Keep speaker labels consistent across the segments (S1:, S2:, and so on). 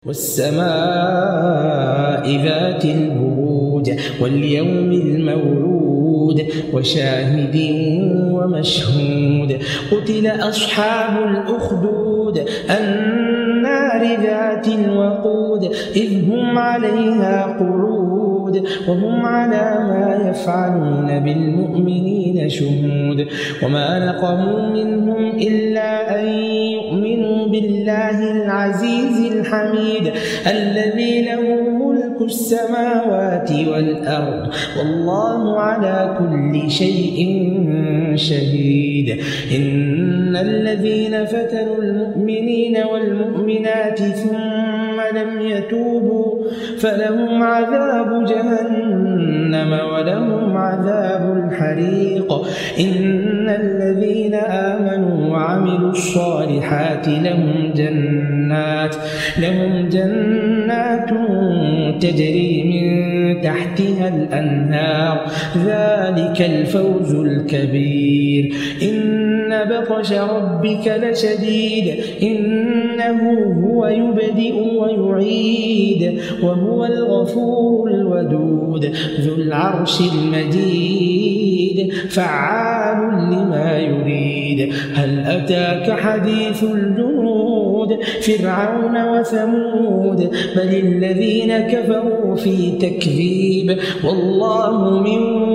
S1: والسماء ذات البروج واليوم الموعود وشاهد ومشهود قتل أصحاب الأخدود النار ذات الوقود إذ هم عليها قعود وهم على ما يفعلون بالمؤمنين شهود وما نقموا منهم إلا أن يؤمنوا بالله العزيز الحميد الذي له ملك السماوات والأرض والله على كل شيء شهيد. إن الذين فتنوا المؤمنين والمؤمنات ثم لم يتوبوا فلهم عذاب جهنم ولهم عذاب الحريق. إن الذين آمنوا وعملوا الصالحات لهم جنات تجري من تحتها الأنهار ذلك الفوز الكبير. إن بطش ربك لشديد إنه هو يبدئ ويعيد وهو الغفور الودود ذو العرش المجيد فعال لما يريد. هل أتاك حديث الجنود فرعون وثمود بل الذين كفروا في تكذيب والله من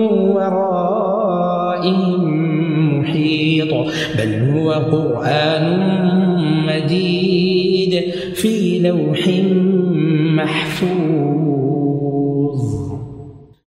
S1: ورائهم محيط. بل هو قرآن مجيد في لوح محفوظ.